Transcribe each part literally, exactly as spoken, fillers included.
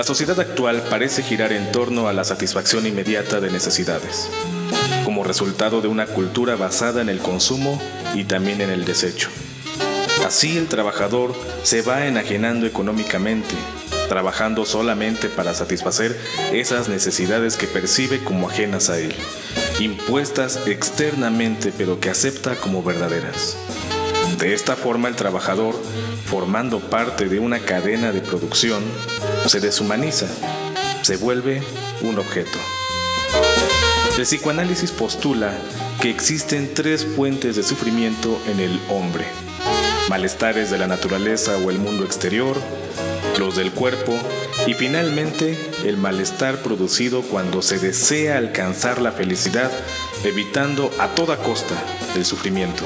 sociedad actual parece girar en torno a la satisfacción inmediata de necesidades, como resultado de una cultura basada en el consumo y también en el desecho. Así el trabajador se va enajenando económicamente, trabajando solamente para satisfacer esas necesidades que percibe como ajenas a él, impuestas externamente pero que acepta como verdaderas. De esta forma el trabajador, formando parte de una cadena de producción, se deshumaniza, se vuelve un objeto. El psicoanálisis postula que existen tres fuentes de sufrimiento en el hombre: malestares de la naturaleza o el mundo exterior, los del cuerpo y finalmente el malestar producido cuando se desea alcanzar la felicidad, evitando a toda costa el sufrimiento.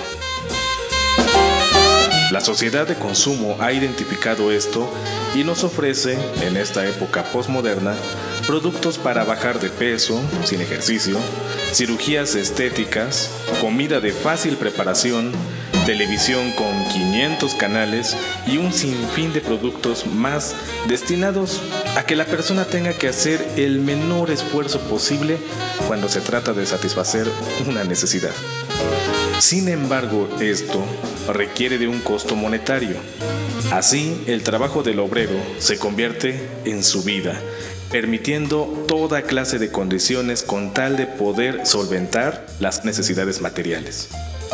La sociedad de consumo ha identificado esto y nos ofrece, en esta época posmoderna, productos para bajar de peso sin ejercicio, cirugías estéticas, comida de fácil preparación, televisión con quinientos canales y un sinfín de productos más destinados a que la persona tenga que hacer el menor esfuerzo posible cuando se trata de satisfacer una necesidad. Sin embargo, esto requiere de un costo monetario. Así, el trabajo del obrero se convierte en su vida, permitiendo toda clase de condiciones con tal de poder solventar las necesidades materiales.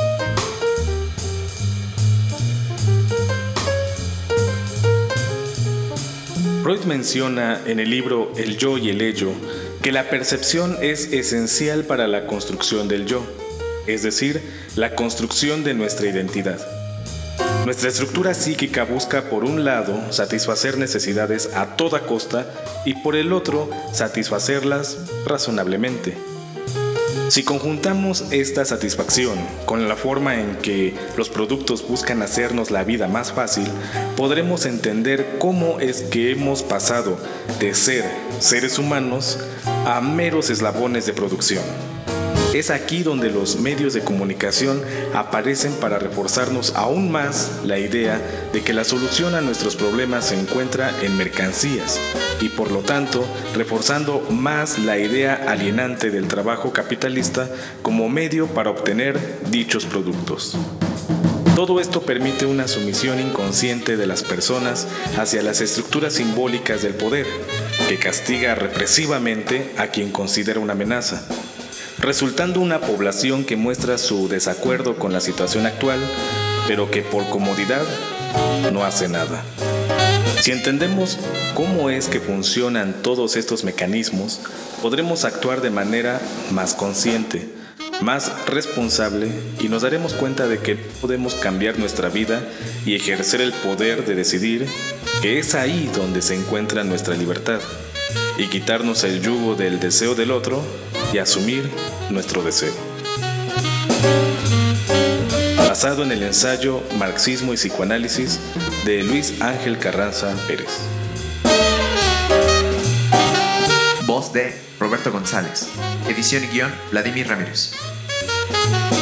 Freud menciona en el libro El yo y el ello que la percepción es esencial para la construcción del yo, es decir, la construcción de nuestra identidad. Nuestra estructura psíquica busca por un lado satisfacer necesidades a toda costa y por el otro satisfacerlas razonablemente. Si conjuntamos esta satisfacción con la forma en que los productos buscan hacernos la vida más fácil, podremos entender cómo es que hemos pasado de ser seres humanos a meros eslabones de producción. Es aquí donde los medios de comunicación aparecen para reforzarnos aún más la idea de que la solución a nuestros problemas se encuentra en mercancías y por lo tanto reforzando más la idea alienante del trabajo capitalista como medio para obtener dichos productos. Todo esto permite una sumisión inconsciente de las personas hacia las estructuras simbólicas del poder, que castiga represivamente a quien considera una amenaza, resultando una población que muestra su desacuerdo con la situación actual, pero que por comodidad no hace nada. Si entendemos cómo es que funcionan todos estos mecanismos, podremos actuar de manera más consciente, más responsable y nos daremos cuenta de que podemos cambiar nuestra vida y ejercer el poder de decidir, que es ahí donde se encuentra nuestra libertad, y quitarnos el yugo del deseo del otro y asumir nuestro deseo. Basado en el ensayo Marxismo y Psicoanálisis de Luis Ángel Carranza Pérez. Voz de Roberto González. Edición y guión Vladimir Ramírez.